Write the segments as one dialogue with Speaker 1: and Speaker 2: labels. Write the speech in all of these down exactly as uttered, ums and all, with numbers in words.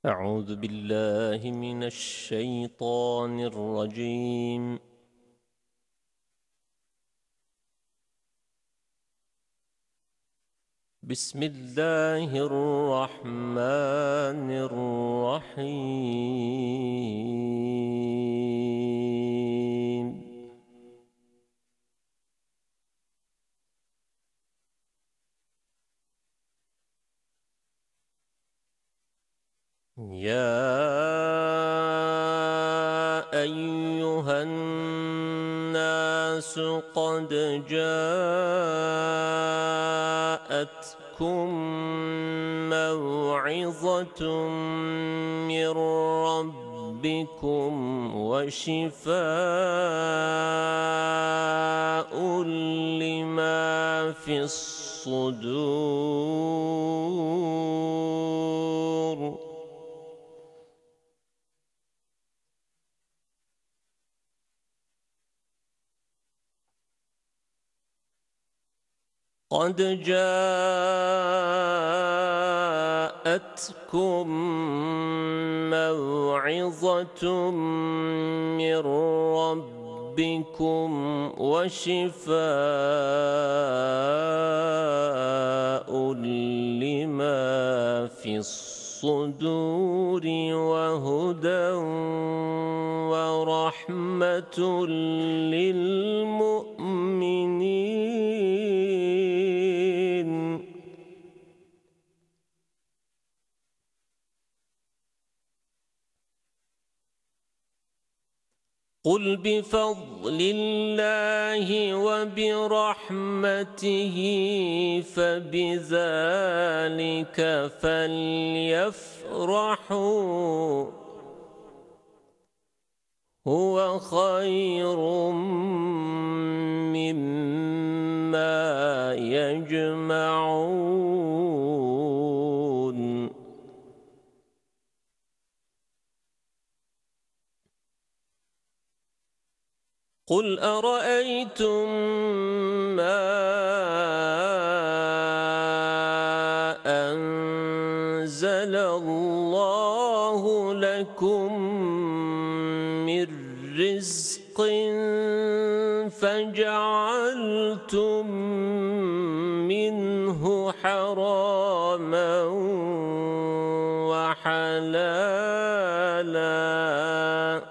Speaker 1: أعوذ بالله من الشيطان الرجيم. بسم الله الرحمن الرحيم. يا أيها الناس قد جاءتكم موعظة من ربكم وشفاء لما في الصدور. قد جاءتكم موعظة من ربكم وشفاء لما في الصدور وهدى ورحمة للمؤمنين. قل بفضل الله وبرحمته فبذلك فليفرحوا هو خير مما يجمعون. قل أرأيتم ما أنزل الله لكم من رزق فجعلتم منه حراما وحلالا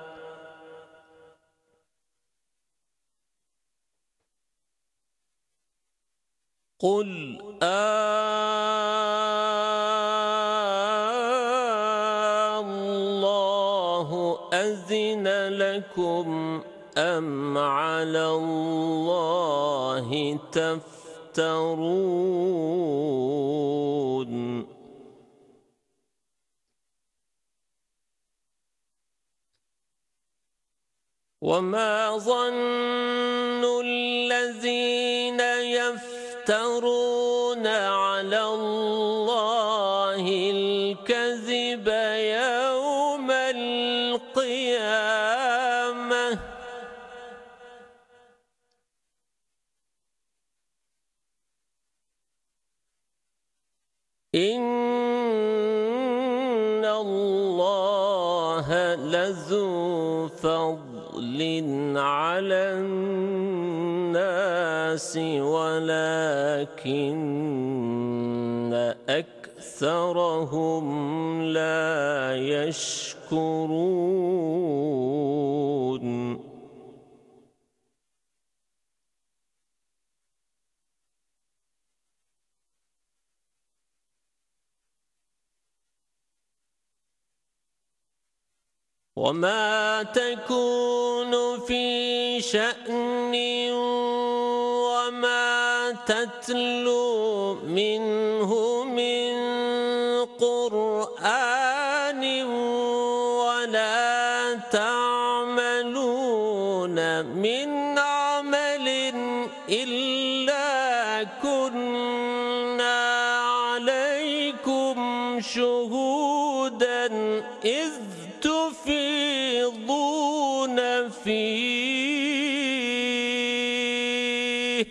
Speaker 1: قل الله أذن لكم أم على الله تفترون. وما ظن الذين يفترون على الله الكذب يوم القيامة إن الله لذو فضل على الناس ولكن أكثرهم لا يشكرون. وما تكون في شأن وما تتلو منه من قرآن ولا تعملون من عمل إلا كنا عليكم شهودا إذ تفيضون فيه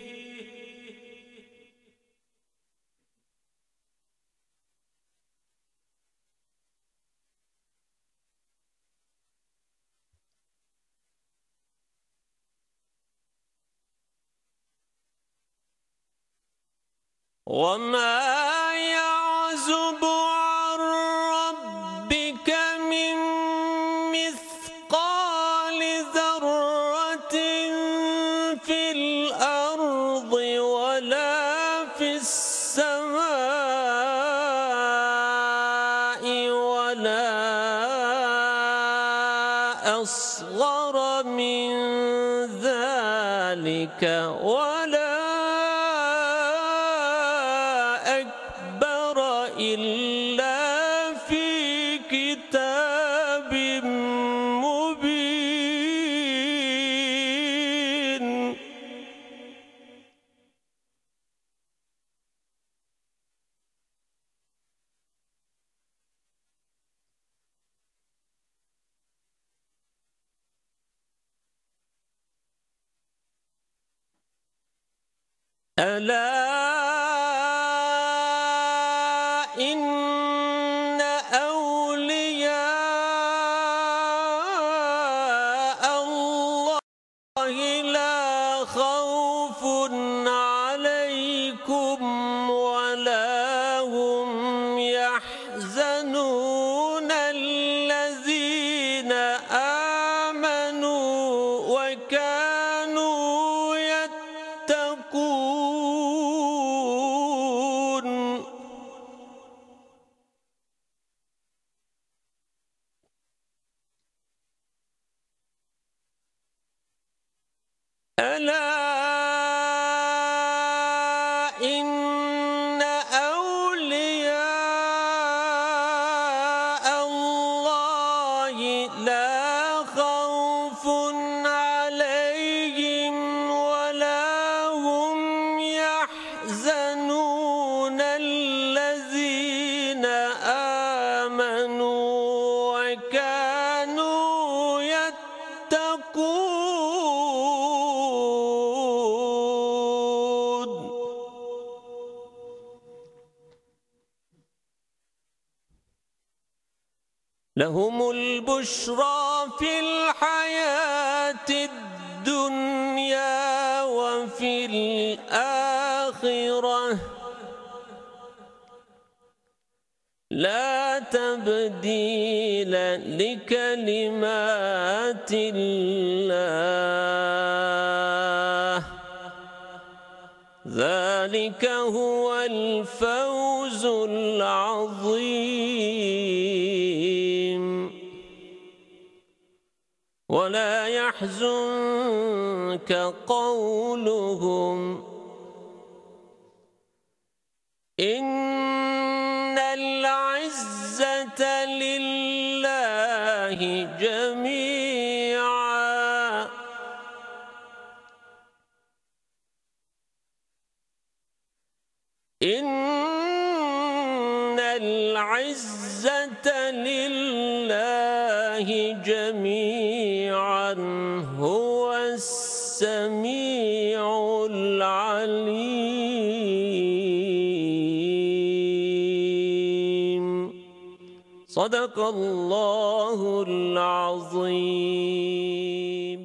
Speaker 1: وما يعزب عن ربك من مثقال ذرة في الأرض ولا في السماء ولا أصغر من ذلك ولا أكبر إلا في كتاب مبين. ألا إن أولياء الله لا خوف عليكم ولا هم يحزنون الذين آمنوا وكانوا يتقون. ألا إن أولياء الله لا خوف عليهم ولا هم يحزنون الذين آمنوا وكانوا يتقون. لهم البشرى في الحياة الدنيا وفي الآخرة لا تبديل لكلمات الله ذلك هو الفوز العظيم. ولا يحزنك قولهم إن العزة لله جميعا إن العزة لله جميعا هو السميع العليم. صدق الله العظيم.